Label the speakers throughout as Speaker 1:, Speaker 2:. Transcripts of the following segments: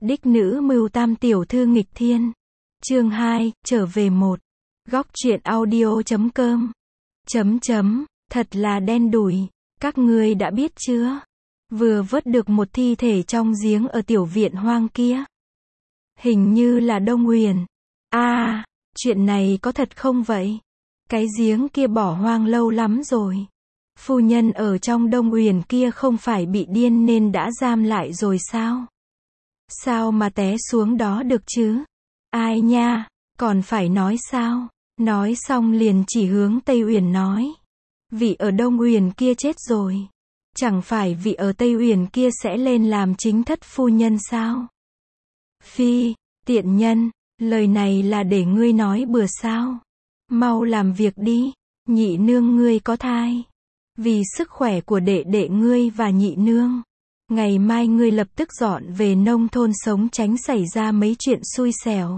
Speaker 1: Đích nữ mưu tam tiểu thư nghịch thiên. Chương 2, trở về một. Góc truyện audio.com. Thật là đen đủi. Các ngươi đã biết chưa? Vừa vớt được một thi thể trong giếng ở tiểu viện hoang kia. Hình như là Đông Huyền. Chuyện này có thật không vậy? Cái giếng kia bỏ hoang lâu lắm rồi. Phu nhân ở trong Đông Huyền kia không phải bị điên nên đã giam lại rồi sao? Sao mà té xuống đó được chứ? Ai nha, còn phải nói sao? Nói xong liền chỉ hướng Tây Uyển nói. Vị ở Đông Uyển kia chết rồi. Chẳng phải vị ở Tây Uyển kia sẽ lên làm chính thất phu nhân sao? Phi, tiện nhân, lời này là để ngươi nói bừa sao? Mau làm việc đi, nhị nương ngươi có thai. Vì sức khỏe của đệ đệ ngươi và nhị nương. Ngày mai ngươi lập tức dọn về nông thôn sống tránh xảy ra mấy chuyện xui xẻo.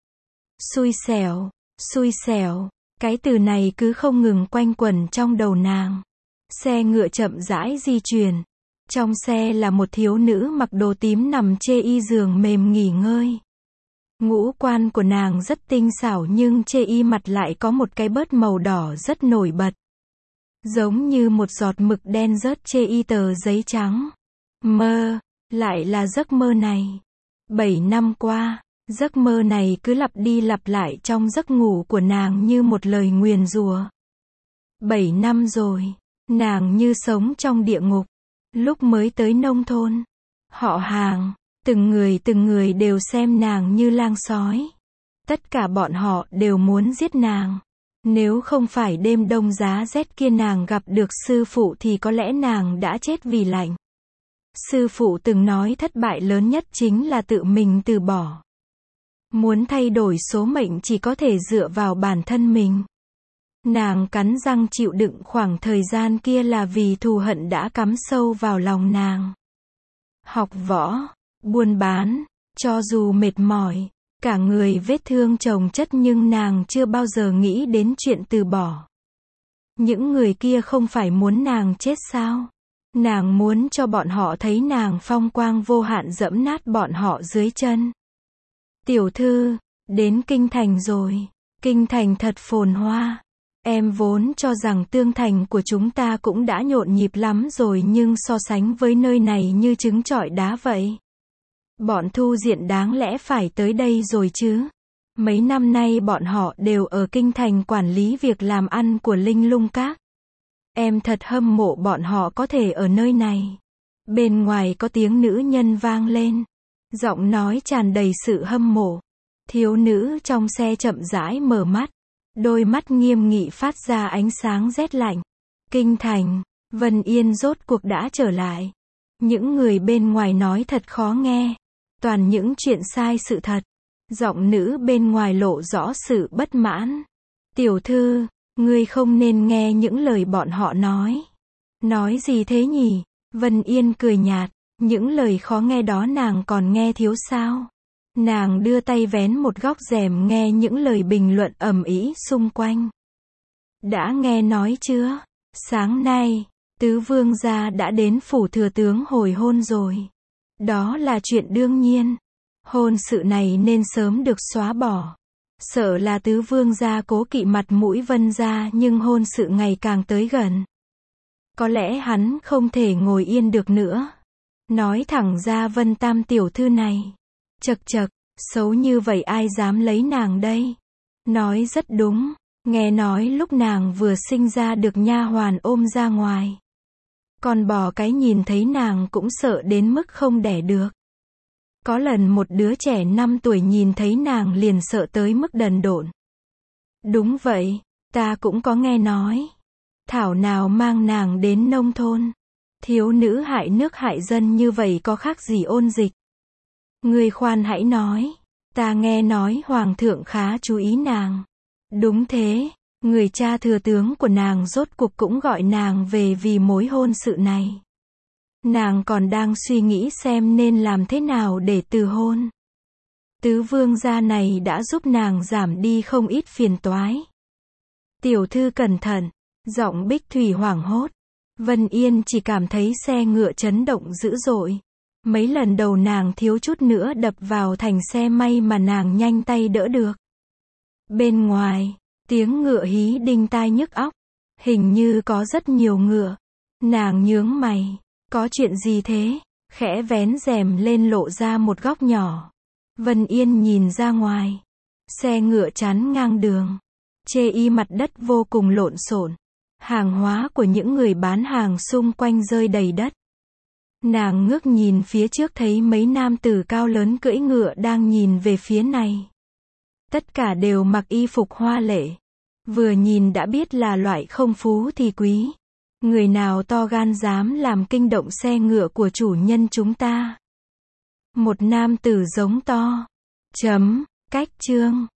Speaker 1: Xui xẻo, cái từ này cứ không ngừng quanh quẩn trong đầu nàng. Xe ngựa chậm rãi di chuyển. Trong xe là một thiếu nữ mặc đồ tím nằm chê y giường mềm nghỉ ngơi. Ngũ quan của nàng rất tinh xảo nhưng chê y mặt lại có một cái bớt màu đỏ rất nổi bật. Giống như một giọt mực đen rớt chê y tờ giấy trắng. Lại là giấc mơ này. 7 năm qua, giấc mơ này cứ lặp đi lặp lại trong giấc ngủ của nàng như một lời nguyền rủa. 7 năm rồi, nàng như sống trong địa ngục. Lúc mới tới nông thôn, họ hàng, từng người đều xem nàng như lang sói. Tất cả bọn họ đều muốn giết nàng. Nếu không phải đêm đông giá rét kia nàng gặp được sư phụ thì có lẽ nàng đã chết vì lạnh. Sư phụ từng nói thất bại lớn nhất chính là tự mình từ bỏ. Muốn thay đổi số mệnh chỉ có thể dựa vào bản thân mình. Nàng cắn răng chịu đựng khoảng thời gian kia là vì thù hận đã cắm sâu vào lòng nàng. Học võ, buôn bán, cho dù mệt mỏi, cả người vết thương chồng chất nhưng nàng chưa bao giờ nghĩ đến chuyện từ bỏ. Những người kia không phải muốn nàng chết sao? Nàng muốn cho bọn họ thấy nàng phong quang vô hạn dẫm nát bọn họ dưới chân. Tiểu thư, đến Kinh Thành rồi. Kinh Thành thật phồn hoa. Em vốn cho rằng Tương Thành của chúng ta cũng đã nhộn nhịp lắm rồi nhưng so sánh với nơi này như trứng trọi đá vậy. Bọn Thu Diện đáng lẽ phải tới đây rồi chứ. Mấy năm nay bọn họ đều ở Kinh Thành quản lý việc làm ăn của Linh Lung Các. Em thật hâm mộ bọn họ có thể ở nơi này. Bên ngoài có tiếng nữ nhân vang lên. Giọng nói tràn đầy sự hâm mộ. Thiếu nữ trong xe chậm rãi mở mắt. Đôi mắt nghiêm nghị phát ra ánh sáng rét lạnh. Kinh Thành, Vân Yên rốt cuộc đã trở lại. Những người bên ngoài nói thật khó nghe. Toàn những chuyện sai sự thật. Giọng nữ bên ngoài lộ rõ sự bất mãn. Tiểu thư, ngươi không nên nghe những lời bọn họ nói. Nói gì thế nhỉ? Vân Yên cười nhạt. Những lời khó nghe đó nàng còn nghe thiếu sao? Nàng đưa tay vén một góc rèm nghe những lời bình luận ầm ĩ xung quanh. Đã nghe nói chưa? Sáng nay, tứ vương gia đã đến phủ thừa tướng hồi hôn rồi. Đó là chuyện đương nhiên. Hôn sự này nên sớm được xóa bỏ. Sợ là tứ vương gia cố kỵ mặt mũi Vân gia nhưng hôn sự ngày càng tới gần. Có lẽ hắn không thể ngồi yên được nữa. Nói thẳng ra Vân Tam tiểu thư này. Chậc, xấu như vậy ai dám lấy nàng đây? Nói rất đúng. Nghe nói lúc nàng vừa sinh ra được nha hoàn ôm ra ngoài. Con bò cái nhìn thấy nàng cũng sợ đến mức không đẻ được. Có lần một đứa trẻ 5 tuổi nhìn thấy nàng liền sợ tới mức đần độn. Đúng vậy, ta cũng có nghe nói. Thảo nào mang nàng đến nông thôn. Thiếu nữ hại nước hại dân như vậy có khác gì ôn dịch. Ngươi khoan hãy nói. Ta nghe nói hoàng thượng khá chú ý nàng. Đúng thế, người cha thừa tướng của nàng rốt cuộc cũng gọi nàng về vì mối hôn sự này. Nàng còn đang suy nghĩ xem nên làm thế nào để từ hôn. Tứ vương gia này đã giúp nàng giảm đi không ít phiền toái. Tiểu thư cẩn thận, giọng Bích Thủy hoảng hốt. Vân Yên chỉ cảm thấy xe ngựa chấn động dữ dội. Mấy lần đầu nàng thiếu chút nữa đập vào thành xe, may mà nàng nhanh tay đỡ được. Bên ngoài, tiếng ngựa hí đinh tai nhức óc. Hình như có rất nhiều ngựa. Nàng nhướng mày. Có chuyện gì thế? Khẽ vén rèm lên lộ ra một góc nhỏ. Vân Yên nhìn ra ngoài. Xe ngựa chắn ngang đường. Chê y mặt đất vô cùng lộn xộn. Hàng hóa của những người bán hàng xung quanh rơi đầy đất. Nàng ngước nhìn phía trước thấy mấy nam tử cao lớn cưỡi ngựa đang nhìn về phía này. Tất cả đều mặc y phục hoa lệ. Vừa nhìn đã biết là loại không phú thì quý. Người nào to gan dám làm kinh động xe ngựa của chủ nhân chúng ta? Một nam tử giống to. Cách chương.